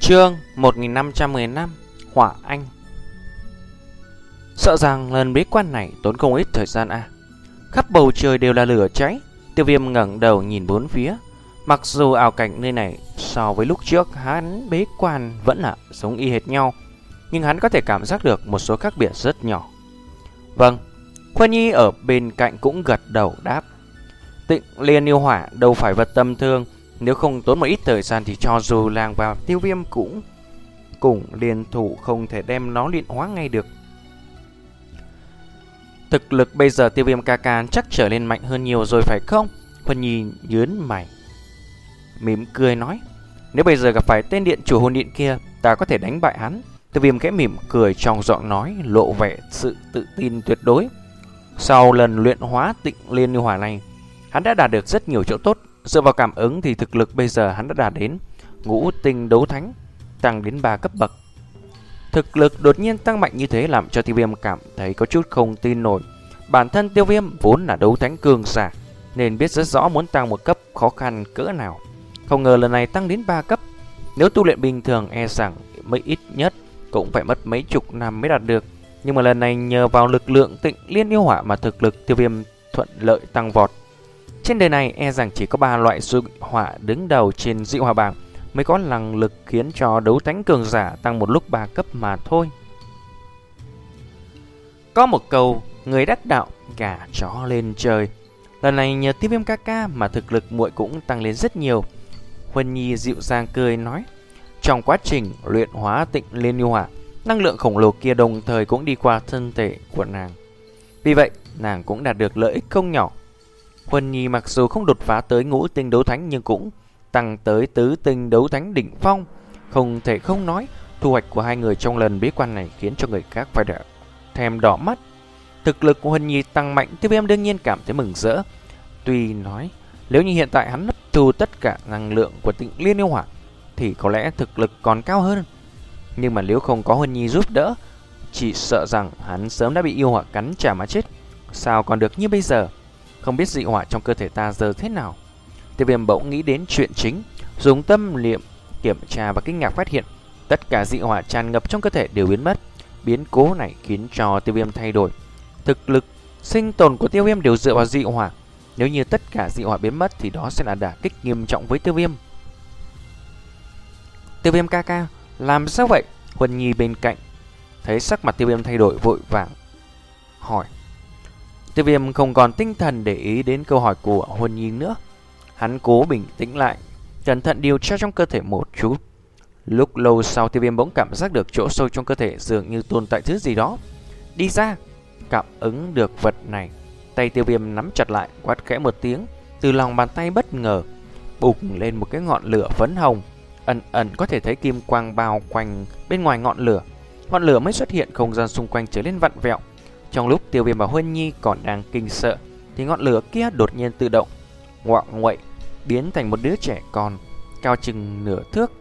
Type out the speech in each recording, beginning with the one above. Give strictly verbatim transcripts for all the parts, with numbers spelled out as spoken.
Chương một nghìn năm trăm mười lăm Hỏa Anh. Sợ rằng lần bế quan này tốn không ít thời gian à. Khắp bầu trời đều là lửa cháy. Tiêu Viêm ngẩng đầu nhìn bốn phía. Mặc dù ảo cảnh nơi này so với lúc trước hắn bế quan vẫn là giống y hệt nhau, nhưng hắn có thể cảm giác được một số khác biệt rất nhỏ. Vâng, Khuân Nhi ở bên cạnh cũng gật đầu đáp. Tịnh Liên yêu hỏa đâu phải vật tầm thường. Nếu không tốn một ít thời gian thì cho dù làng vào Tiêu Viêm cũng cùng liên thủ không thể đem nó luyện hóa ngay được. Thực lực bây giờ Tiêu Viêm ca ca chắc trở nên mạnh hơn nhiều rồi phải không? Khuân Nhi nhớn mày mỉm cười nói. Nếu bây giờ gặp phải tên điện chủ hồn điện kia, ta có thể đánh bại hắn. Tiêu Viêm khẽ mỉm cười trong giọng nói lộ vẻ sự tự tin tuyệt đối. Sau lần luyện hóa Tịnh Liên yêu hỏa này, hắn đã đạt được rất nhiều chỗ tốt. Dựa vào cảm ứng thì thực lực bây giờ hắn đã đạt đến ngũ tinh đấu thánh, tăng đến ba cấp bậc. Thực lực đột nhiên tăng mạnh như thế làm cho Tiêu Viêm cảm thấy có chút không tin nổi. Bản thân Tiêu Viêm vốn là đấu thánh cường giả nên biết rất rõ muốn tăng một cấp khó khăn cỡ nào. Không ngờ lần này tăng đến ba cấp. Nếu tu luyện bình thường e rằng mới ít nhất cũng phải mất mấy chục năm mới đạt được. Nhưng mà lần này nhờ vào lực lượng Tịnh Liên yêu hỏa mà thực lực Tiêu Viêm thuận lợi tăng vọt. Trên đời này e rằng chỉ có ba loại dị hỏa đứng đầu trên dị hỏa bảng mới có năng lực khiến cho đấu thánh cường giả tăng một lúc ba cấp mà thôi. Có một câu người đắc đạo gả chó lên trời. Lần này nhờ Tiêu Viêm ca ca mà thực lực muội cũng tăng lên rất nhiều. Huân Nhi dịu dàng cười nói. Trong quá trình luyện hóa Tịnh Liên yêu hỏa, năng lượng khổng lồ kia đồng thời cũng đi qua thân thể của nàng. Vì vậy nàng cũng đạt được lợi ích không nhỏ. Huân Nhi mặc dù không đột phá tới ngũ tinh đấu thánh nhưng cũng tăng tới tứ tinh đấu thánh đỉnh phong. Không thể không nói, thu hoạch của hai người trong lần bế quan này khiến cho người khác phải thèm đỏ mắt. Thực lực của Huân Nhi tăng mạnh, Tiêu Viêm đương nhiên cảm thấy mừng rỡ. Tuy nói, nếu như hiện tại hắn hấp thu tất cả năng lượng của Tịnh Liên yêu hỏa thì có lẽ thực lực còn cao hơn. Nhưng mà nếu không có Huân Nhi giúp đỡ, chỉ sợ rằng hắn sớm đã bị yêu hỏa cắn trả mà chết. Sao còn được như bây giờ? Không biết dị hỏa trong cơ thể ta giờ thế nào. Tiêu Viêm bỗng nghĩ đến chuyện chính, dùng tâm niệm kiểm tra và kinh ngạc phát hiện tất cả dị hỏa tràn ngập trong cơ thể đều biến mất. Biến cố này khiến cho Tiêu Viêm thay đổi. Thực lực sinh tồn của Tiêu Viêm đều dựa vào dị hỏa. Nếu như tất cả dị hỏa biến mất thì đó sẽ là đả kích nghiêm trọng với Tiêu Viêm. Tiêu Viêm ca ca, làm sao vậy? Huân Nhi bên cạnh thấy sắc mặt Tiêu Viêm thay đổi vội vàng hỏi. Tiêu Viêm không còn tinh thần để ý đến câu hỏi của Huân Nhi nữa. Hắn cố bình tĩnh lại, cẩn thận điều tra trong cơ thể một chút. Lúc lâu sau Tiêu Viêm bỗng cảm giác được chỗ sâu trong cơ thể dường như tồn tại thứ gì đó. Đi ra, cảm ứng được vật này. Tay Tiêu Viêm nắm chặt lại, quát khẽ một tiếng. Từ lòng bàn tay bất ngờ bùng lên một cái ngọn lửa phấn hồng. Ẩn ẩn có thể thấy kim quang bao quanh bên ngoài ngọn lửa. Ngọn lửa mới xuất hiện, không gian xung quanh trở nên vặn vẹo. Trong lúc Tiêu Viêm và Huân Nhi còn đang kinh sợ thì ngọn lửa kia đột nhiên tự động ngoạng nguậy biến thành một đứa trẻ con cao chừng nửa thước.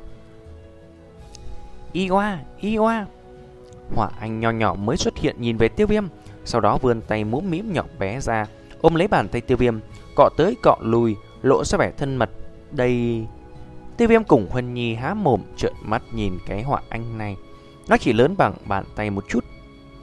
Y oa, y oa. Hỏa Anh nho nhỏ mới xuất hiện nhìn về Tiêu Viêm, sau đó vươn tay mũm mĩm nhỏ bé ra ôm lấy bàn tay Tiêu Viêm, cọ tới cọ lui, lộ ra vẻ thân mật. Đây... Tiêu Viêm cùng Huân Nhi há mồm trợn mắt nhìn cái Hỏa Anh này. Nó chỉ lớn bằng bàn tay một chút.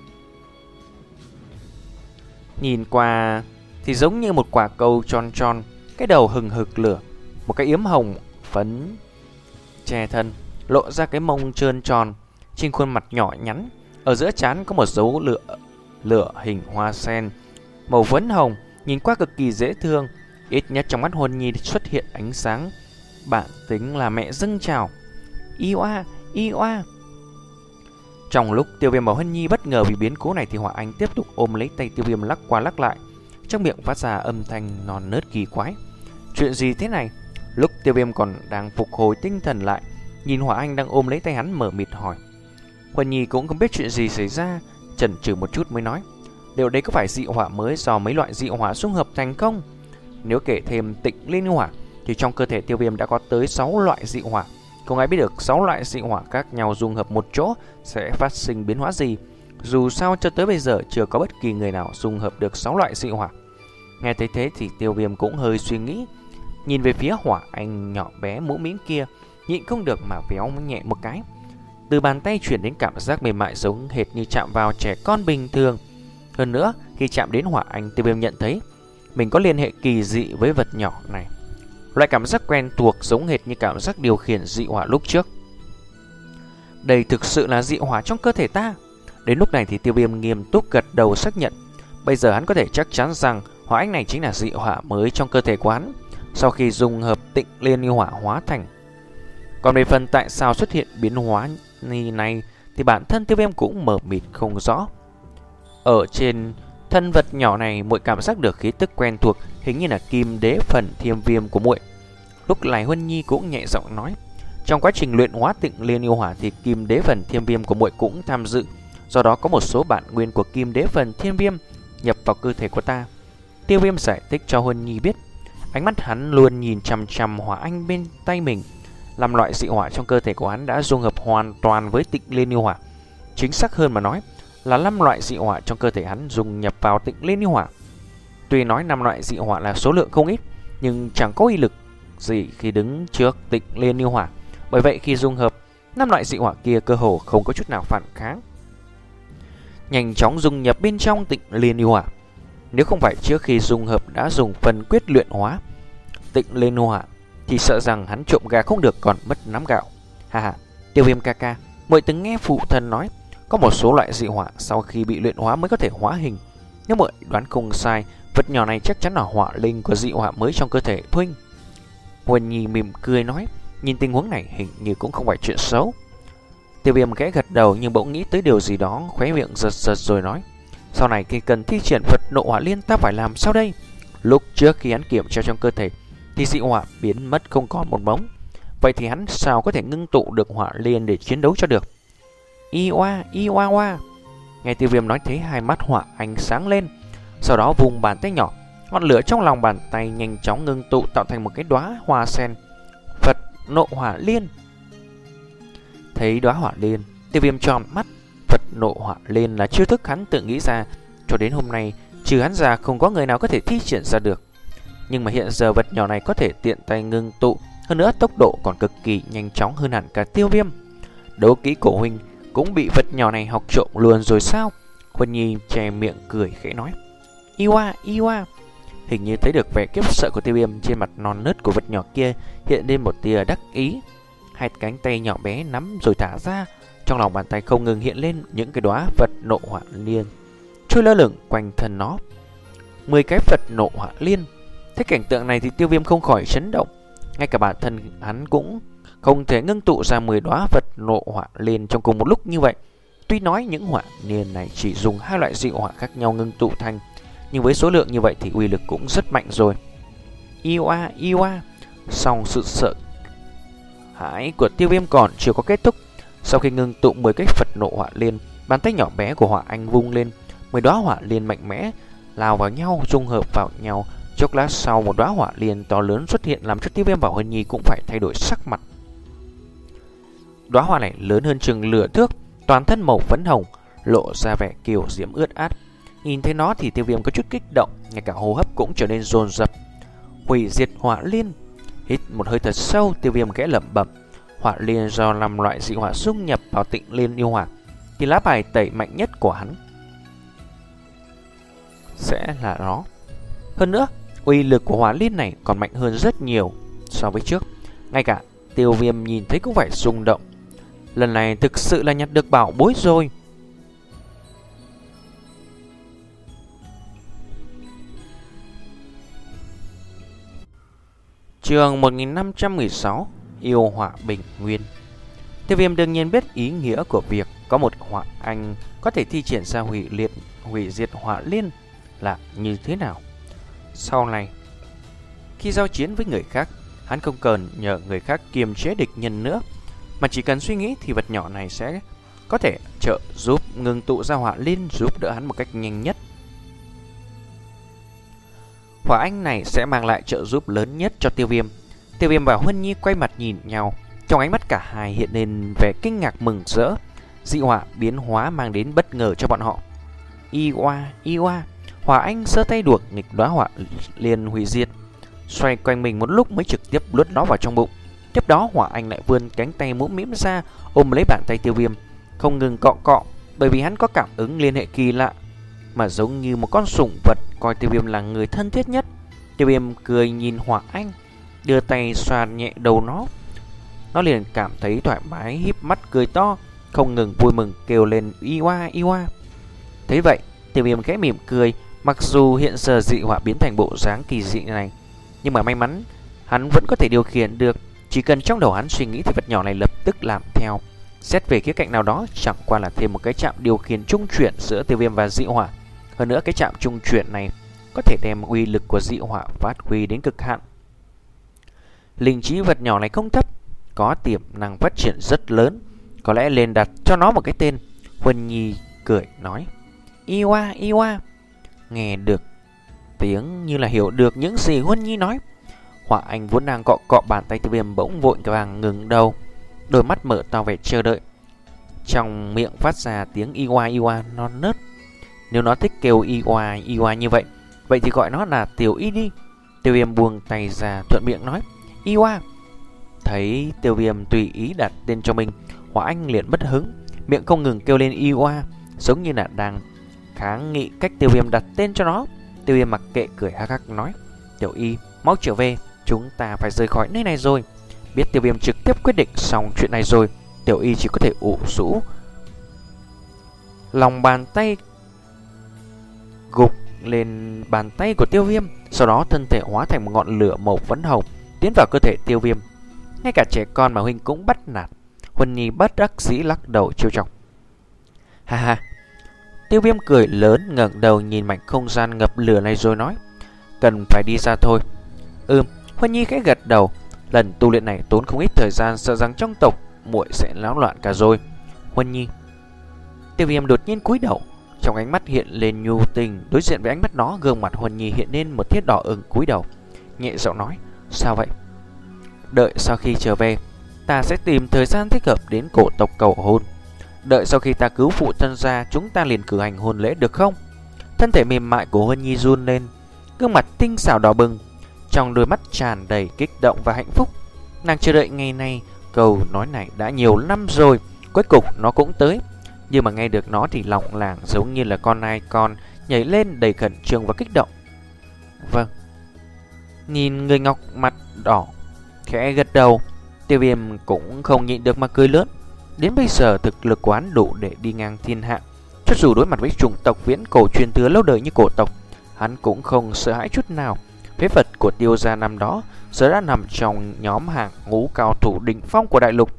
Nhìn qua thì giống như một quả cầu tròn tròn, cái đầu hừng hực lửa, một cái yếm hồng phấn che thân, lộ ra cái mông trơn tròn. Trên khuôn mặt nhỏ nhắn, ở giữa trán có một dấu lửa lửa hình hoa sen màu phấn hồng, nhìn qua cực kỳ dễ thương. Ít nhất trong mắt Huân Nhi xuất hiện ánh sáng bản tính là mẹ dâng trào. Y oa, y oa. Trong lúc Tiêu Viêm và Huân Nhi bất ngờ vì biến cố này thì Hỏa Anh tiếp tục ôm lấy tay Tiêu Viêm lắc qua lắc lại, trong miệng phát ra âm thanh non nớt kỳ quái. Chuyện gì thế này? Lúc Tiêu Viêm còn đang phục hồi tinh thần lại, nhìn Hỏa Anh đang ôm lấy tay hắn mở mịt hỏi. Huân Nhi cũng không biết chuyện gì xảy ra, chần chừ một chút mới nói. Điều đấy có phải dị hỏa mới do mấy loại dị hỏa xung hợp thành không? Nếu kể thêm Tịnh Liên hỏa thì trong cơ thể Tiêu Viêm đã có tới sáu loại dị hỏa. Không ai biết được sáu loại dị hỏa khác nhau dung hợp một chỗ sẽ phát sinh biến hóa gì. Dù sao cho tới bây giờ chưa có bất kỳ người nào dung hợp được sáu loại dị hỏa. Nghe thấy thế thì Tiêu Viêm cũng hơi suy nghĩ, nhìn về phía Hỏa Anh nhỏ bé mũm mĩm kia, nhịn không được mà véo nhẹ một cái. Từ bàn tay chuyển đến cảm giác mềm mại giống hệt như chạm vào trẻ con bình thường. Hơn nữa, khi chạm đến hỏa anh, Tiêu Viêm nhận thấy mình có liên hệ kỳ dị với vật nhỏ này. Loại cảm giác quen thuộc giống hệt như cảm giác điều khiển dị hỏa lúc trước. Đây thực sự là dị hỏa trong cơ thể ta. Đến lúc này thì Tiêu Viêm nghiêm túc gật đầu xác nhận. Bây giờ hắn có thể chắc chắn rằng hỏa anh này chính là dị hỏa mới trong cơ thể của hắn, sau khi dùng hợp Tịnh Liên Yêu Hỏa hóa thành. Còn về phần tại sao xuất hiện biến hóa như này thì bản thân Tiêu Viêm cũng mờ mịt không rõ. Ở trên thân vật nhỏ này, muội cảm giác được khí tức quen thuộc, hình như là kim đế phần thiêm viêm của muội. Lúc này Huân Nhi cũng nhẹ giọng nói, trong quá trình luyện hóa Tịnh Liên Yêu Hỏa thì kim đế phần thiêm viêm của muội cũng tham dự, do đó có một số bản nguyên của kim đế phần thiêm viêm nhập vào cơ thể của ta. Tiêu Viêm giải thích cho Huân Nhi biết. Ánh mắt hắn luôn nhìn chằm chằm hỏa anh bên tay mình. Làm loại dị hỏa trong cơ thể của hắn đã dung hợp hoàn toàn với Tịnh Liên Yêu Hỏa. Chính xác hơn mà nói là năm loại dị hỏa trong cơ thể hắn dung nhập vào Tịnh Liên Yêu Hỏa. Tuy nói năm loại dị hỏa là số lượng không ít, nhưng chẳng có uy lực gì khi đứng trước Tịnh Liên Yêu Hỏa. Bởi vậy khi dung hợp, năm loại dị hỏa kia cơ hồ không có chút nào phản kháng, nhanh chóng dung nhập bên trong Tịnh Liên Yêu Hỏa. Nếu không phải trước khi dung hợp đã dùng phần quyết luyện hóa Tịnh Liên Yêu Hỏa thì sợ rằng hắn trộm gà không được còn mất nắm gạo. Ha ha, Tiêu Viêm ca ca, muội từng nghe phụ thân nói có một số loại dị hỏa sau khi bị luyện hóa mới có thể hóa hình. Nếu muội đoán không sai, vật nhỏ này chắc chắn là hỏa linh của dị hỏa mới trong cơ thể Huynh. Huân Nhi mỉm cười nói, nhìn tình huống này hình như cũng không phải chuyện xấu. Tiêu Viêm khẽ gật đầu nhưng bỗng nghĩ tới điều gì đó, khóe miệng giật giật rồi nói, sau này khi cần thi triển Phật Nộ Hỏa Liên ta phải làm sao đây? Lúc trước khi hắn kiểm tra trong cơ thể thì dị hỏa biến mất không còn một bóng. Vậy thì hắn sao có thể ngưng tụ được hỏa liên để chiến đấu cho được? Y oa, y oa oa. Nghe Tiêu Viêm nói thế, hai mắt hỏa ánh sáng lên. Sau đó vùng bàn tay nhỏ, ngọn lửa trong lòng bàn tay nhanh chóng ngưng tụ tạo thành một cái đóa hoa sen Phật Nộ Hỏa Liên. Thấy đóa hỏa liên, Tiêu Viêm tròn mắt. Phật Nộ Hỏa Liên là chiêu thức hắn tự nghĩ ra, cho đến hôm nay trừ hắn ra không có người nào có thể thi triển ra được. Nhưng mà hiện giờ vật nhỏ này có thể tiện tay ngưng tụ, hơn nữa tốc độ còn cực kỳ nhanh chóng hơn hẳn cả Tiêu Viêm. Đấu kỹ của huynh cũng bị vật nhỏ này học trộm luôn rồi sao? Huân Nhi che miệng cười khẽ nói, Iwa, Iwa. Hình như thấy được vẻ kiếp sợ của Tiêu Viêm, trên mặt non nớt của vật nhỏ kia hiện lên một tia đắc ý. Hai cánh tay nhỏ bé nắm rồi thả ra, trong lòng bàn tay không ngừng hiện lên những cái đóa Phật Nộ Hỏa Liên trôi lơ lửng quanh thân nó. Mười cái Phật Nộ Hỏa Liên. Thấy cảnh tượng này thì Tiêu Viêm không khỏi chấn động. Ngay cả bản thân hắn cũng không thể ngưng tụ ra mười đóa Phật Nộ Hỏa Liên trong cùng một lúc như vậy. Tuy nói những hỏa liên này chỉ dùng hai loại dị hỏa khác nhau ngưng tụ thành, nhưng với số lượng như vậy thì uy lực cũng rất mạnh rồi. Iwa, Iwa. Song sự sợ hãi của Tiêu Viêm còn chưa có kết thúc. Sau khi ngưng tụ mười cái Phật Nộ Hỏa Liên, bàn tay nhỏ bé của hỏa anh vung lên, mười đóa hỏa liên mạnh mẽ lao vào nhau, dung hợp vào nhau. Chốc lát sau, một đóa hỏa liên to lớn xuất hiện, làm cho Tiêu Viêm và Huân Nhi cũng phải thay đổi sắc mặt. Đóa hoa này lớn hơn chừng lửa thước, toàn thân màu phấn hồng, lộ ra vẻ kiều diễm ướt át. Nhìn thấy nó thì Tiêu Viêm có chút kích động, ngay cả hô hấp cũng trở nên dồn dập. Hủy diệt hỏa liên. Hít một hơi thật sâu, Tiêu Viêm khẽ lẩm bẩm, hỏa liên do năm loại dị hỏa dung nhập vào Tịnh Liên Yêu Hỏa thì lá bài tẩy mạnh nhất của hắn sẽ là nó. Hơn nữa, uy lực của hỏa liên này còn mạnh hơn rất nhiều so với trước. Ngay cả Tiêu Viêm nhìn thấy cũng phải rung động. Lần này thực sự là nhặt được bảo bối rồi. Chương một nghìn năm trăm mười sáu, Yêu Hỏa Bình Nguyên. Tiêu Viêm đương nhiên biết ý nghĩa của việc có một hỏa anh có thể thi triển ra hủy liệt hủy diệt hỏa liên là như thế nào. Sau này, khi giao chiến với người khác, hắn không cần nhờ người khác kiềm chế địch nhân nữa, mà chỉ cần suy nghĩ thì vật nhỏ này sẽ có thể trợ giúp ngừng tụ ra hỏa liên, giúp đỡ hắn một cách nhanh nhất. Hỏa anh này sẽ mang lại trợ giúp lớn nhất cho Tiêu Viêm. Tiêu Viêm và Huân Nhi quay mặt nhìn nhau, trong ánh mắt cả hai hiện lên vẻ kinh ngạc mừng rỡ. Dị hỏa biến hóa mang đến bất ngờ cho bọn họ. Iwa, Iwa. Hỏa anh giơ tay đuổi nghịch đóa hỏa liên hủy diệt, xoay quanh mình một lúc mới trực tiếp luốt nó vào trong bụng. Tiếp đó Hỏa Anh lại vươn cánh tay mũm mĩm ra ôm lấy bàn tay Tiêu Viêm, không ngừng cọ cọ, bởi vì hắn có cảm ứng liên hệ kỳ lạ, mà giống như một con sủng vật coi Tiêu Viêm là người thân thiết nhất. Tiêu Viêm cười nhìn Hỏa Anh, đưa tay xoa nhẹ đầu nó. Nó liền cảm thấy thoải mái, híp mắt cười to, không ngừng vui mừng kêu lên y oa y oa. Thấy vậy, Tiêu Viêm khẽ mỉm cười. Mặc dù hiện giờ dị hỏa biến thành bộ dáng kỳ dị này, nhưng mà may mắn hắn vẫn có thể điều khiển được. Chỉ cần trong đầu hắn suy nghĩ thì vật nhỏ này lập tức làm theo. Xét về khía cạnh nào đó, chẳng qua là thêm một cái trạm điều khiển trung chuyển giữa Tiêu Viêm và dị hỏa. Hơn nữa cái trạm trung chuyển này có thể đem uy lực của dị hỏa phát huy đến cực hạn. Linh trí vật nhỏ này không thấp, có tiềm năng phát triển rất lớn, có lẽ nên đặt cho nó một cái tên. Huân Nhi cười nói Iwa Iwa. Nghe được tiếng như là hiểu được những gì Huân Nhi nói. Hỏa Anh vốn đang cọ cọ bàn tay Tiêu Viêm bỗng vội vàng ngừng đầu, đôi mắt mở to vẻ chờ đợi, trong miệng phát ra tiếng Iwa Iwa non nớt. Nếu nó thích kêu Iwa Iwa như vậy, vậy thì gọi nó là Tiểu Y đi. Tiêu Viêm buông tay ra thuận miệng nói Iwa. Thấy Tiêu Viêm tùy ý đặt tên cho mình, Hỏa Anh liền bất hứng, miệng không ngừng kêu lên Iwa, giống như là đang kháng nghị cách Tiêu Viêm đặt tên cho nó. Tiêu Viêm mặc kệ cười hắc hắc nói Tiểu Y, mau trở về, chúng ta phải rời khỏi nơi này rồi. Biết Tiêu Viêm trực tiếp quyết định xong chuyện này rồi, Tiểu Y chỉ có thể ủ rũ lòng bàn tay gục lên bàn tay của Tiêu Viêm. Sau đó thân thể hóa thành một ngọn lửa màu phấn hồng tiến vào cơ thể Tiêu Viêm. Ngay cả trẻ con mà huynh cũng bắt nạt. Huân Nhi bất đắc dĩ lắc đầu trêu chọc. Ha ha. Tiêu Viêm cười lớn, ngẩng đầu nhìn mảnh không gian ngập lửa này rồi nói cần phải đi ra thôi. Ừm. Huân Nhi khẽ gật đầu. Lần tu luyện này tốn không ít thời gian, sợ rằng trong tộc muội sẽ náo loạn cả rồi. Huân Nhi. Tiêu Viêm đột nhiên cúi đầu, trong ánh mắt hiện lên nhu tình. Đối diện với ánh mắt nó, gương mặt Huân Nhi hiện lên một thiết đỏ ửng, cúi đầu nhẹ giọng nói sao vậy? Đợi sau khi trở về, ta sẽ tìm thời gian thích hợp đến cổ tộc cầu hôn. Đợi sau khi ta cứu phụ thân ra, chúng ta liền cử hành hôn lễ được không? Thân thể mềm mại của Huân Nhi run lên, gương mặt tinh xảo đỏ bừng, trong đôi mắt tràn đầy kích động và hạnh phúc. Nàng chờ đợi ngày này, câu nói này đã nhiều năm rồi. Cuối cùng nó cũng tới. Nhưng mà nghe được nó thì lòng làng giống như là con nai con nhảy lên đầy khẩn trương và kích động. Vâng. Nhìn người ngọc mặt đỏ khẽ gật đầu, Tiêu Viêm cũng không nhịn được mà cười lớn. Đến bây giờ thực lực của hắn đủ để đi ngang thiên hạ. Cho dù đối mặt với chủng tộc viễn cổ truyền thừa lâu đời như cổ tộc, hắn cũng không sợ hãi chút nào. Phế vật của Tiêu gia năm đó giờ đã nằm trong nhóm hàng ngũ cao thủ đỉnh phong của đại lục.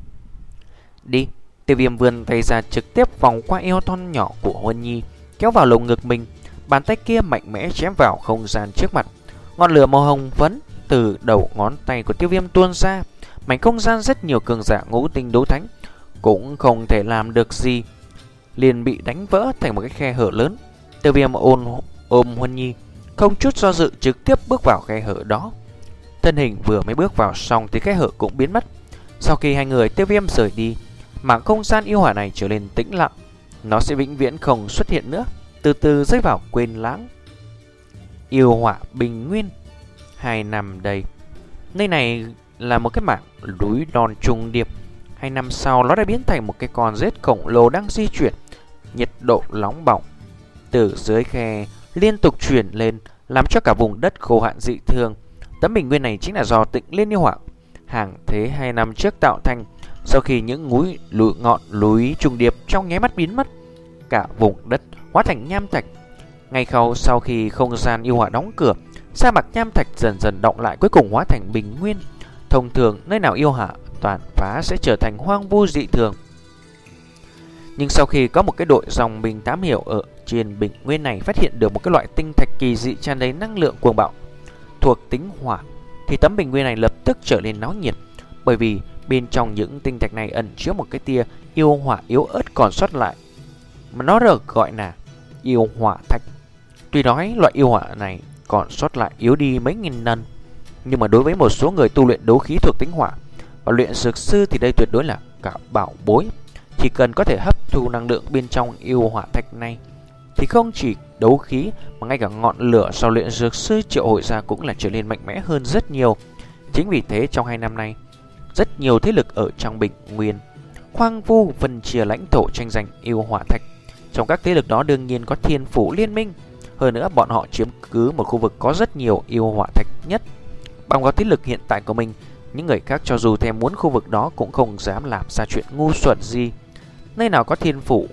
Đi. Tiêu Viêm vươn tay ra trực tiếp vòng qua eo thon nhỏ của Huân Nhi, kéo vào lồng ngực mình. Bàn tay kia mạnh mẽ chém vào không gian trước mặt. Ngọn lửa màu hồng phấn từ đầu ngón tay của Tiêu Viêm tuôn ra. Mảnh không gian rất nhiều cường giả ngũ tinh đấu thánh cũng không thể làm được gì, liền bị đánh vỡ thành một cái khe hở lớn. Tiêu Viêm ôm ôm Huân Nhi, không chút do dự trực tiếp bước vào khe hở đó. Thân hình vừa mới bước vào xong thì khe hở cũng biến mất. Sau khi hai người Tiêu Viêm rời đi, mảng không gian yêu hỏa này trở nên tĩnh lặng. Nó sẽ vĩnh viễn không xuất hiện nữa, từ từ rơi vào quên lãng. Yêu hỏa bình nguyên. Hai năm đây, nơi này là một cái mảng núi non trùng điệp. Hai năm sau nó đã biến thành một cái con rết khổng lồ đang di chuyển. Nhiệt độ nóng bỏng từ dưới khe liên tục chuyển lên, làm cho cả vùng đất khô hạn dị thường. Tấm bình nguyên này chính là do Tịnh Liên yêu hỏa hàng thế hai năm trước tạo thành. Sau khi những núi lụi ngọn núi trùng điệp trong nháy mắt biến mất, cả vùng đất hóa thành nham thạch. Ngay khâu sau khi không gian yêu hỏa đóng cửa, sa mạc nham thạch dần dần động lại, cuối cùng hóa thành bình nguyên. Thông thường nơi nào yêu hỏa toàn phá sẽ trở thành hoang vu dị thường. Nhưng sau khi có một cái đội dòng binh tám hiểu ở trên bình nguyên này phát hiện được một cái loại tinh thạch kỳ dị tràn đầy năng lượng cuồng bạo thuộc tính hỏa, thì tấm bình nguyên này lập tức trở nên náo nhiệt. Bởi vì bên trong những tinh thạch này ẩn chứa một cái tia yêu hỏa yếu ớt còn sót lại, mà nó được gọi là yêu hỏa thạch. Tuy nói loại yêu hỏa này còn sót lại yếu đi mấy nghìn lần, nhưng mà đối với một số người tu luyện đấu khí thuộc tính hỏa và luyện dược sư thì đây tuyệt đối là cả bảo bối. Chỉ cần có thể hấp thu năng lượng bên trong yêu hỏa thạch này thì không chỉ đấu khí mà ngay cả ngọn lửa sau luyện dược sư triệu hồi ra cũng là trở nên mạnh mẽ hơn rất nhiều. Chính vì thế trong hai năm nay, rất nhiều thế lực ở trong Bình Nguyên hoang vu phân chia lãnh thổ tranh giành yêu hỏa thạch. Trong các thế lực đó đương nhiên có Thiên Phủ Liên Minh. Hơn nữa bọn họ chiếm cứ một khu vực có rất nhiều yêu hỏa thạch nhất. Bằng vào thế lực hiện tại của mình, những người khác cho dù thèm muốn khu vực đó cũng không dám làm ra chuyện ngu xuẩn gì. Nơi nào có Thiên Phủ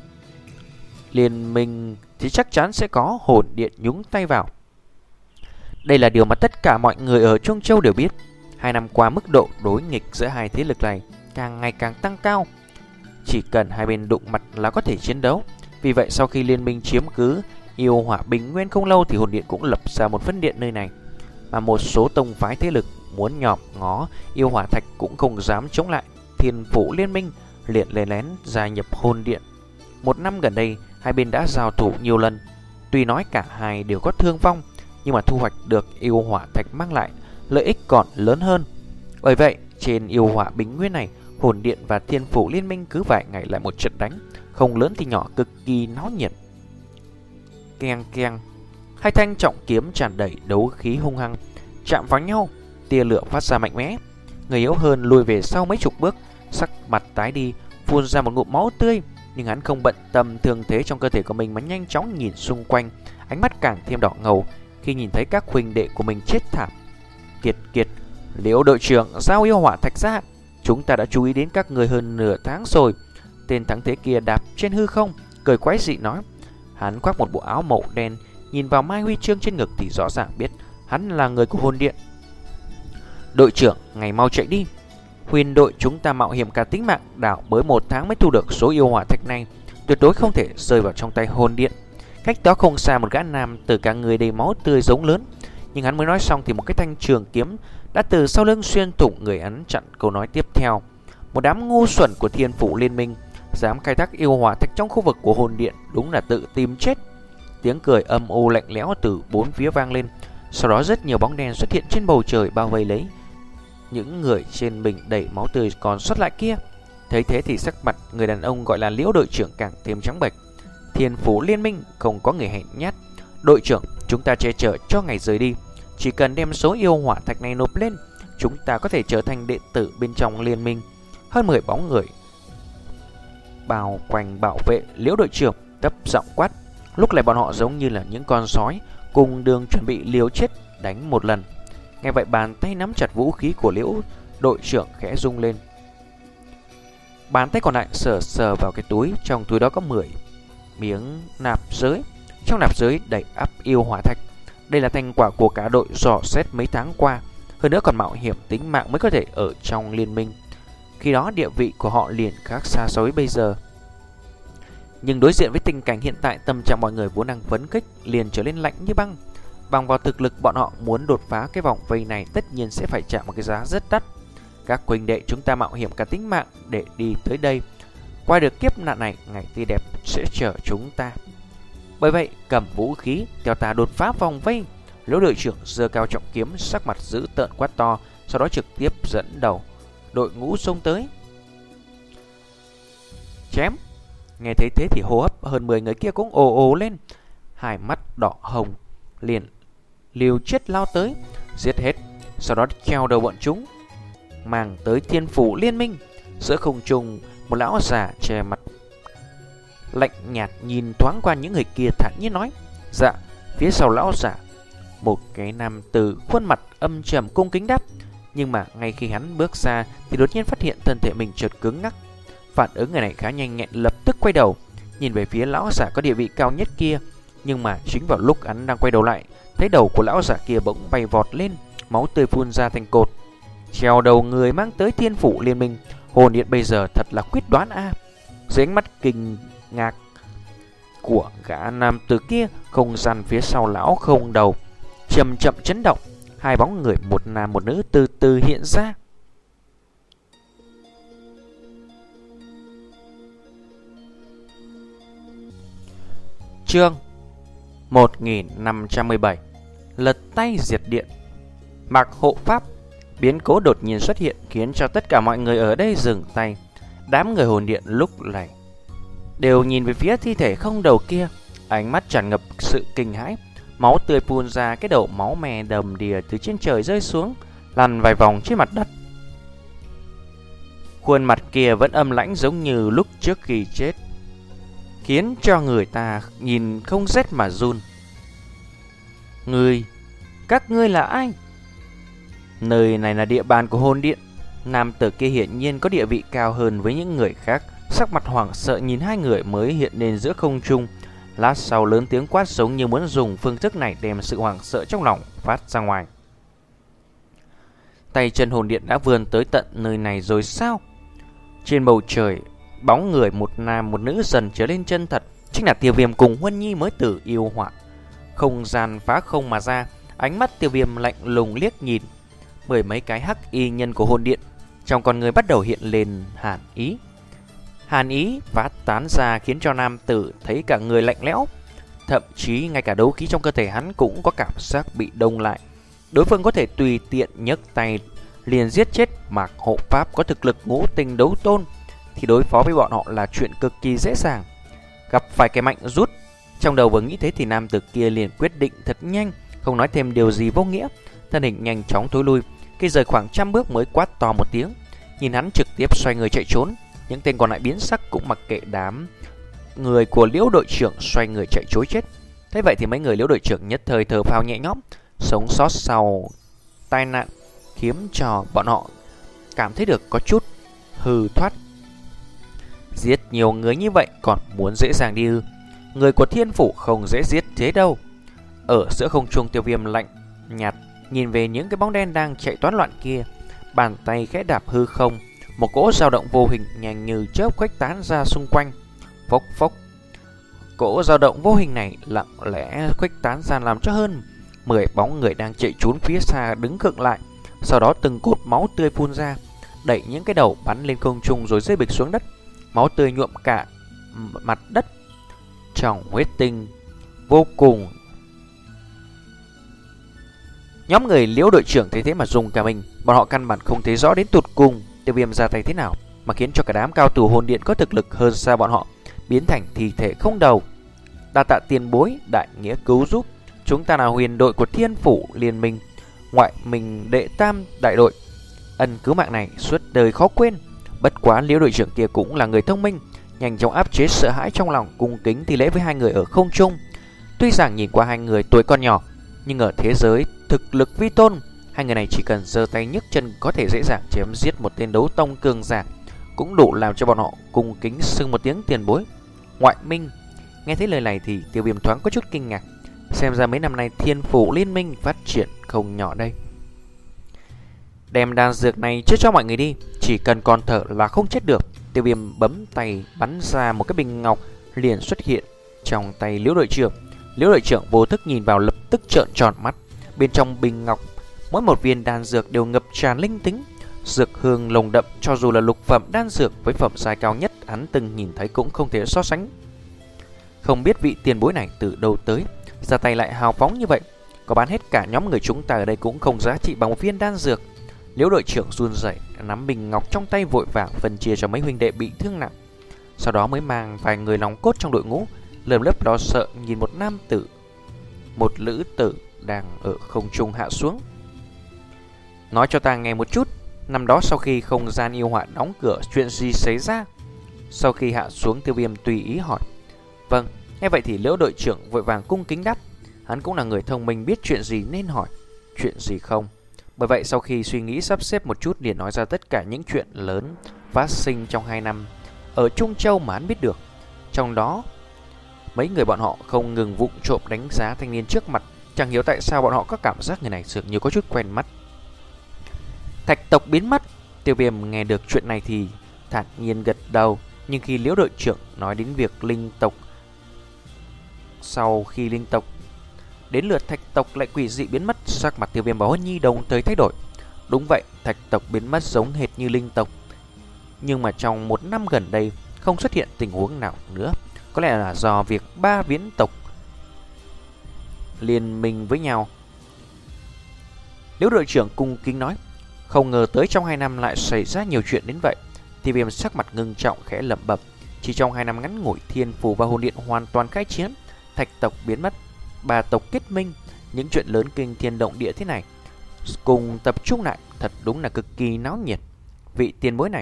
Liên Minh thì chắc chắn sẽ có hồn điện nhúng tay vào. Đây là điều mà tất cả mọi người ở Trung Châu đều biết. Hai năm qua mức độ đối nghịch giữa hai thế lực này càng ngày càng tăng cao. Chỉ cần hai bên đụng mặt là có thể chiến đấu. Vì vậy sau khi liên minh chiếm cứ yêu hỏa Bình Nguyên không lâu thì hồn điện cũng lập ra một phân điện nơi này. Mà một số tông phái thế lực muốn nhòm ngó yêu hỏa thạch cũng không dám chống lại. Thiên Phủ Liên Minh liền lén lén gia nhập hồn điện. Một năm gần đây hai bên đã giao thủ nhiều lần. Tuy nói cả hai đều có thương vong, nhưng mà thu hoạch được yêu hỏa thạch mang lại lợi ích còn lớn hơn. Bởi vậy trên yêu hỏa Bình Nguyên này, hồn điện và Thiên Phủ Liên Minh cứ vài ngày lại một trận đánh, không lớn thì nhỏ, cực kỳ náo nhiệt. Keng keng, hai thanh trọng kiếm tràn đầy đấu khí hung hăng chạm vào nhau, tia lửa phát ra mạnh mẽ. Người yếu hơn lùi về sau mấy chục bước, sắc mặt tái đi, phun ra một ngụm máu tươi. Nhưng hắn không bận tâm thương thế trong cơ thể của mình mà nhanh chóng nhìn xung quanh, ánh mắt càng thêm đỏ ngầu khi nhìn thấy các huynh đệ của mình chết thảm. Kiệt kiệt, Liễu đội trưởng, giao yêu hỏa thạch ra. Chúng ta đã chú ý đến các người hơn nửa tháng rồi. Tên thắng thế kia đạp trên hư không, cười quái dị nói. Hắn khoác một bộ áo màu đen, nhìn vào mai huy chương trên ngực thì rõ ràng biết hắn là người của hồn điện. Đội trưởng, ngày mau chạy đi. Huyền đội chúng ta mạo hiểm cả tính mạng đảo mới một tháng mới thu được số yêu hỏa thạch này, tuyệt đối không thể rơi vào trong tay hồn điện. Cách đó không xa một gã nam từ cả người đầy máu tươi giống lớn. Nhưng hắn mới nói xong thì một cái thanh trường kiếm đã từ sau lưng xuyên thủng người hắn, chặn câu nói tiếp theo. Một đám ngu xuẩn của Thiên Phủ Liên Minh dám khai thác yêu hỏa thạch trong khu vực của hồn điện, đúng là tự tìm chết. Tiếng cười âm u lạnh lẽo từ bốn phía vang lên. Sau đó rất nhiều bóng đen xuất hiện trên bầu trời bao vây lấy những người trên mình đầy máu tươi còn sót lại kia. Thấy thế thì sắc mặt người đàn ông gọi là Liễu đội trưởng càng thêm trắng bệch. Thiên Phủ Liên Minh không có người hèn nhát. Đội trưởng, chúng ta che chở cho ngày rời đi. Chỉ cần đem số yêu hỏa thạch này nộp lên, chúng ta có thể trở thành đệ tử bên trong liên minh. Hơn mười bóng người bao quanh bảo vệ Liễu đội trưởng, thấp giọng quát. Lúc này bọn họ giống như là những con sói cùng đường chuẩn bị liều chết đánh một lần. Nghe vậy bàn tay nắm chặt vũ khí của Liễu đội trưởng khẽ rung lên. Bàn tay còn lại sờ sờ vào cái túi, trong túi đó có mười miếng nạp giới. Trong nạp giới đầy ắp yêu hỏa thạch. Đây là thành quả của cả đội dò xét mấy tháng qua. Hơn nữa còn mạo hiểm tính mạng mới có thể ở trong liên minh. Khi đó địa vị của họ liền khác xa so với bây giờ. Nhưng đối diện với tình cảnh hiện tại, tâm trạng mọi người vốn đang phấn khích liền trở nên lạnh như băng. Bằng vào thực lực bọn họ muốn đột phá cái vòng vây này tất nhiên sẽ phải trả một cái giá rất đắt. Các huynh đệ chúng ta mạo hiểm cả tính mạng để đi tới đây. Qua được kiếp nạn này, ngày tươi đẹp sẽ chờ chúng ta. Bởi vậy cầm vũ khí theo ta đột phá vòng vây. Liễu đội trưởng giơ cao trọng kiếm, sắc mặt dữ tợn quát to, sau đó trực tiếp dẫn đầu đội ngũ xông tới. Chém. Nghe thấy thế thì hô hấp hơn mười người kia cũng ồ ồ lên, hai mắt đỏ hồng, liền liều chết lao tới, giết hết, sau đó treo đầu bọn chúng mang tới Thiên Phủ Liên Minh. Giữa không trung, một lão già che mặt lạnh nhạt nhìn thoáng qua những người kia thản nhiên nói. Dạ. Phía sau lão già, một cái nam tử khuôn mặt âm trầm cung kính đáp. Nhưng mà ngay khi hắn bước ra thì đột nhiên phát hiện thân thể mình chợt cứng ngắc. Phản ứng người này khá nhanh nhẹn, lập tức quay đầu nhìn về phía lão giả có địa vị cao nhất kia. Nhưng mà chính vào lúc hắn đang quay đầu lại, thấy đầu của lão giả kia bỗng bay vọt lên, máu tươi phun ra thành cột. Treo đầu người mang tới Thiên Phủ Liên Minh, hồn điện bây giờ thật là quyết đoán a. À. Dưới ánh mắt kinh ngạc của gã nam tử kia, không gian phía sau lão không đầu chậm chậm chấn động, hai bóng người một nam một nữ từ từ hiện ra. Chương một nghìn năm trăm mười bảy. Lật tay diệt điện. Mạc hộ pháp. Biến cố đột nhiên xuất hiện khiến cho tất cả mọi người ở đây dừng tay. Đám người hồn điện lúc này đều nhìn về phía thi thể không đầu kia, ánh mắt tràn ngập sự kinh hãi. Máu tươi phun ra, cái đầu máu me đầm đìa từ trên trời rơi xuống, lăn vài vòng trên mặt đất. Khuôn mặt kia vẫn âm lãnh giống như lúc trước khi chết, khiến cho người ta nhìn không rét mà run. Ngươi, các ngươi là ai? Nơi này là địa bàn của hồn điện. Nam tử kia hiển nhiên có địa vị cao hơn với những người khác. Sắc mặt hoảng sợ nhìn hai người mới hiện lên giữa không trung. Lát sau lớn tiếng quát giống như muốn dùng phương thức này đem sự hoảng sợ trong lòng phát ra ngoài. Tay chân hồn điện đã vươn tới tận nơi này rồi sao? Trên bầu trời, bóng người một nam một nữ dần trở lên chân thật. Chính là Tiêu Viêm cùng Huân Nhi mới từ yêu họa. Không gian phá không mà ra, ánh mắt Tiêu Viêm lạnh lùng liếc nhìn mười mấy cái hắc y nhân của hồn điện. Trong con người bắt đầu hiện lên hàn ý. Hàn ý phát tán ra khiến cho nam tử thấy cả người lạnh lẽo. Thậm chí ngay cả đấu khí trong cơ thể hắn cũng có cảm giác bị đông lại. Đối phương có thể tùy tiện nhấc tay liền giết chết Mạc Hộ Pháp có thực lực ngũ tinh đấu tôn, thì đối phó với bọn họ là chuyện cực kỳ dễ dàng. Gặp phải cái mạnh rút. Trong đầu vừa nghĩ thế thì nam tử kia liền quyết định thật nhanh, không nói thêm điều gì vô nghĩa. Thân hình nhanh chóng thối lui. Khi rời khoảng trăm bước mới quát to một tiếng. Nhìn hắn trực tiếp xoay người chạy trốn. Những tên còn lại biến sắc cũng mặc kệ đám người của Liễu đội trưởng xoay người chạy trối chết. Thế vậy thì mấy người Liễu đội trưởng nhất thời thở phào nhẹ nhõm. Sống sót sau tai nạn khiến cho bọn họ cảm thấy được có chút hư thoát. Giết nhiều người như vậy còn muốn dễ dàng đi ư? Người của Thiên Phủ không dễ giết thế đâu. Ở giữa không trung, Tiêu Viêm lạnh nhạt nhìn về những cái bóng đen đang chạy toán loạn kia. Bàn tay khẽ đạp hư không, một cỗ dao động vô hình nhanh như chớp khuếch tán ra xung quanh. Phốc phốc. Cỗ dao động vô hình này lặng lẽ khuếch tán ra làm cho hơn mười bóng người đang chạy trốn phía xa đứng khựng lại. Sau đó từng cột máu tươi phun ra, đẩy những cái đầu bắn lên không trung rồi rơi bịch xuống đất. Máu tươi nhuộm cả mặt đất. Trong huyết tinh vô cùng. Nhóm người Liễu đội trưởng thấy thế mà dùng cả mình. Bọn họ căn bản không thấy rõ đến tụt cùng Tiêu Viêm ra tay thế nào mà khiến cho cả đám cao thủ hồn điện có thực lực hơn xa bọn họ biến thành thi thể không đầu. Đa tạ tiền bối đại nghĩa cứu giúp. Chúng ta là huyền đội của Thiên Phủ Liên minh, ngoại mình đệ tam đại đội. Ân cứu mạng này suốt đời khó quên. Bất quá Liễu đội trưởng kia cũng là người thông minh, nhanh chóng áp chế sợ hãi trong lòng, cung kính thi lễ với hai người ở không trung. Tuy rằng nhìn qua hai người tuổi còn nhỏ, nhưng ở thế giới thực lực vi tôn, hai người này chỉ cần giơ tay nhấc chân có thể dễ dàng chém giết một tên đấu tông cường giả, cũng đủ làm cho bọn họ cung kính xưng một tiếng tiền bối. Ngoại minh. Nghe thấy lời này thì Tiêu Viêm thoáng có chút kinh ngạc. Xem ra mấy năm nay Thiên Phủ Liên minh phát triển không nhỏ đây. Đem đan dược này trước cho mọi người đi, chỉ cần còn thở là không chết được. Tiêu Viêm bấm tay bắn ra một cái bình ngọc liền xuất hiện trong tay Liễu đội trưởng. Liễu đội trưởng vô thức nhìn vào lập tức trợn tròn mắt. Bên trong bình ngọc mỗi một viên đan dược đều ngập tràn linh tính, dược hương nồng đậm, cho dù là lục phẩm đan dược với phẩm giai cao nhất hắn từng nhìn thấy cũng không thể so sánh. Không biết vị tiền bối này từ đâu tới, ra tay lại hào phóng như vậy. Có bán hết cả nhóm người chúng ta ở đây cũng không giá trị bằng một viên đan dược. Liễu đội trưởng run rẩy nắm bình ngọc trong tay vội vàng phân chia cho mấy huynh đệ bị thương nặng. Sau đó mới mang vài người nòng cốt trong đội ngũ lườm lấp lo sợ nhìn một nam tử, một lữ tử đang ở không trung hạ xuống. Nói cho ta nghe một chút, năm đó sau khi không gian yêu họa đóng cửa, chuyện gì xảy ra? Sau khi hạ xuống, Tiêu Viêm tùy ý hỏi. Vâng, nghe vậy thì Liễu đội trưởng vội vàng cung kính đáp. Hắn cũng là người thông minh, biết chuyện gì nên hỏi, chuyện gì không. Bởi vậy sau khi suy nghĩ sắp xếp một chút liền nói ra tất cả những chuyện lớn phát sinh trong hai năm ở Trung Châu mà hắn biết được. Trong đó mấy người bọn họ không ngừng vụng trộm đánh giá thanh niên trước mặt. Chẳng hiểu tại sao bọn họ có cảm giác người này dường như có chút quen mắt. Thạch tộc biến mất. Tiêu Viêm nghe được chuyện này thì thản nhiên gật đầu. Nhưng khi Liễu đội trưởng nói đến việc linh tộc, sau khi linh tộc đến lượt thạch tộc lại quỷ dị biến mất, sắc mặt Tiêu Viêm và Huân Nhi đồng thời thay đổi. Đúng vậy, thạch tộc biến mất giống hệt như linh tộc, nhưng mà trong một năm gần đây không xuất hiện tình huống nào nữa. Có lẽ là do việc ba viễn tộc liên minh với nhau. Liễu đội trưởng cung kính nói, không ngờ tới trong hai năm lại xảy ra nhiều chuyện đến vậy. Tiêu Viêm sắc mặt ngưng trọng khẽ lẩm bẩm. Chỉ trong hai năm ngắn ngủi, Thiên Phủ và Hồn Điện hoàn toàn khai chiến, thạch tộc biến mất, ba tộc kết minh, những chuyện lớn kinh thiên động địa thế này cùng tập trung lại, thật đúng là cực kỳ náo nhiệt. Vị tiền bối này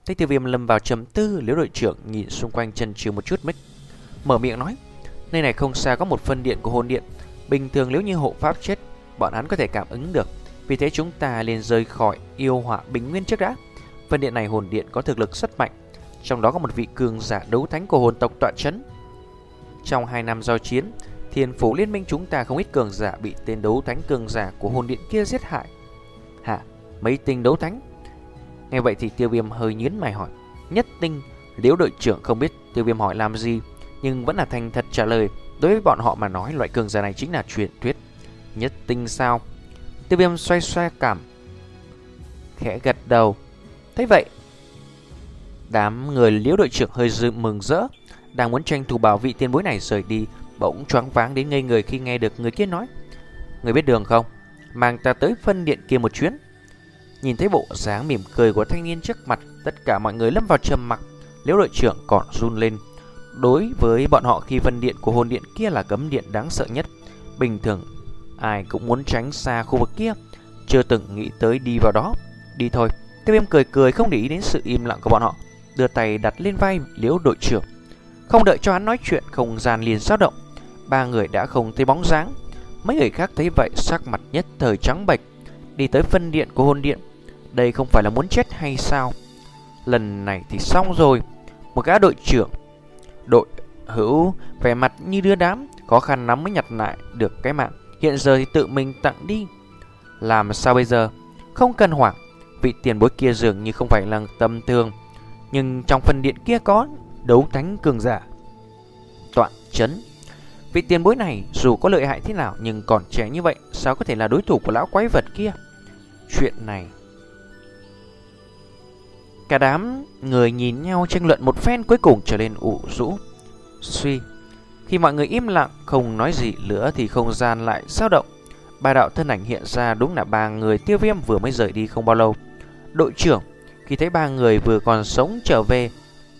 Thấy Tiêu Viêm lâm vào trầm tư, Liễu đội trưởng nhìn xung quanh chần chừ một chút mới mở miệng nói: nơi này không xa có một phân điện của hồn điện. Bình thường nếu như hộ pháp chết, bọn hắn có thể cảm ứng được. Vì thế chúng ta liền rời khỏi yêu hỏa bình nguyên trước đã. Phân điện này hồn điện có thực lực rất mạnh, trong đó có một vị cường giả đấu thánh của hồn tộc tọa trấn. Trong hai năm giao chiến, Thiên Phủ Liên minh chúng ta không ít cường giả bị tên đấu thánh cường giả của hồn điện kia giết hại. Hả? Mấy tinh đấu thánh? Nghe vậy thì Tiêu Viêm hơi nhướng mày hỏi: nhất tinh? Liễu đội trưởng không biết Tiêu Viêm hỏi làm gì, nhưng vẫn là thành thật trả lời. Đối với bọn họ mà nói, loại cường giả này chính là truyền thuyết. Nhất tinh sao? Tiêu Viêm xoay xoay cảm, khẽ gật đầu. Thế vậy, đám người Liễu đội trưởng hơi dự mừng rỡ, đang muốn tranh thủ bảo vị tiền bối này rời đi, bỗng choáng váng đến ngây người khi nghe được người kia nói: người biết đường không? Mang ta tới phân điện kia một chuyến. Nhìn thấy bộ dáng mỉm cười của thanh niên trước mặt, tất cả mọi người lâm vào trầm mặc. Liễu đội trưởng còn run lên. Đối với bọn họ khi phân điện của hồn điện kia là cấm điện đáng sợ nhất, bình thường ai cũng muốn tránh xa khu vực kia, chưa từng nghĩ tới đi vào đó. Đi thôi. Tiêu Viêm cười cười không để ý đến sự im lặng của bọn họ, đưa tay đặt lên vai Liễu đội trưởng. Không đợi cho hắn nói chuyện, không gian liền dao động. Ba người đã không thấy bóng dáng. Mấy người khác thấy vậy sắc mặt nhất thời trắng bệch. Đi tới phân điện của hồn điện, đây không phải là muốn chết hay sao? Lần này thì xong rồi. Một gã đội trưởng đội hữu vẻ mặt như đưa đám, khó khăn lắm mới nhặt lại được cái mạng, hiện giờ thì tự mình tặng đi. Làm sao bây giờ? Không cần hoảng, vị tiền bối kia dường như không phải là tầm thường, nhưng trong phân điện kia có đấu thánh cường giả tọa trấn. Vị tiền bối này dù có lợi hại thế nào nhưng còn trẻ như vậy, sao có thể là đối thủ của lão quái vật kia? Chuyện này, cả đám người nhìn nhau tranh luận một phen, cuối cùng trở nên ủ rũ. Suy, khi mọi người im lặng không nói gì nữa thì không gian lại dao động. Ba đạo thân ảnh hiện ra, đúng là ba người Tiêu Viêm vừa mới rời đi không bao lâu. Đội trưởng khi thấy ba người vừa còn sống trở về,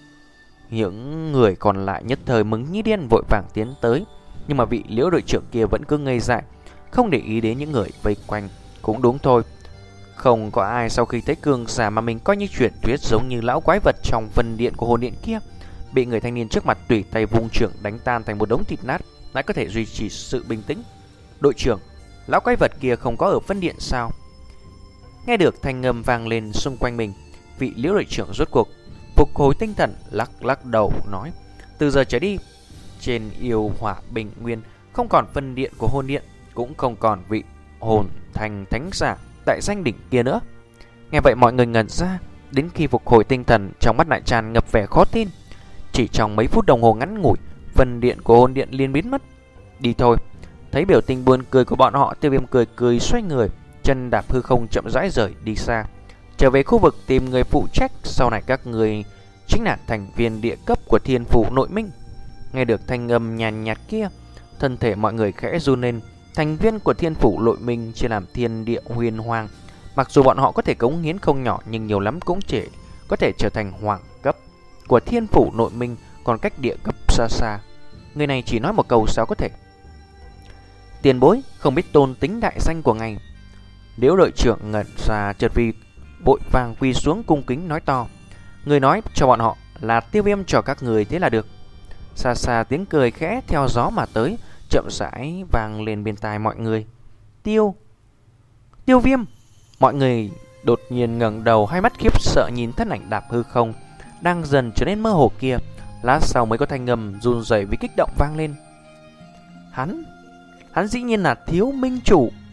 những người còn lại nhất thời mừng như điên, vội vàng tiến tới. Nhưng mà vị Liễu đội trưởng kia vẫn cứ ngây dại, không để ý đến những người vây quanh. Cũng đúng thôi, không có ai sau khi thấy cường giả mà mình coi như truyền thuyết giống như lão quái vật trong phân điện của hồn điện kia, bị người thanh niên trước mặt tùy tay vung trưởng đánh tan thành một đống thịt nát, lại có thể duy trì sự bình tĩnh. Đội trưởng, lão quái vật kia không có ở phân điện sao? Nghe được thanh âm vang lên xung quanh mình, vị Liễu đội trưởng rốt cuộc phục hồi tinh thần, lắc lắc đầu nói: từ giờ trở đi, trên yêu hỏa bình nguyên không còn phân điện của hồn điện, cũng không còn vị hồn thành thánh giả tại danh đỉnh kia nữa. Nghe vậy mọi người ngẩn ra, đến khi phục hồi tinh thần, trong mắt lại tràn ngập vẻ khó tin. Chỉ trong mấy phút đồng hồ ngắn ngủi, phân điện của hồn điện liền biến mất. Đi thôi. Thấy biểu tình buồn cười của bọn họ, Tiêu Viêm cười cười xoay người, chân đạp hư không chậm rãi rời đi xa, trở về khu vực tìm người phụ trách. Sau này các người chính là thành viên địa cấp của Thiên Phủ Nội Minh. Nghe được thanh âm nhàn nhạt kia, thân thể mọi người khẽ run lên. Thành viên của Thiên Phủ Nội Minh chia làm Thiên Địa Huyền Hoàng. Mặc dù bọn họ có thể cống hiến không nhỏ, nhưng nhiều lắm cũng chỉ có thể trở thành hoàng cấp của Thiên Phủ Nội Minh, còn cách địa cấp xa xa. Người này chỉ nói một câu sao có thể. Tiền bối không biết tôn tính đại danh của ngài. Liễu đội trưởng ngẩn ra chợt vì vội vàng quỳ xuống cung kính nói to: người nói cho bọn họ là Tiêu Viêm cho các người thế là được. Xa xa tiếng cười khẽ theo gió mà tới, chậm rãi vang lên bên tai mọi người. Tiêu Tiêu Viêm. Mọi người đột nhiên ngẩng đầu, hai mắt khiếp sợ nhìn thân ảnh đạp hư không đang dần trở nên mơ hồ kia. Lát sau mới có thanh âm run rẩy vì kích động vang lên: Hắn Hắn dĩ nhiên là Thiếu Minh Chủ.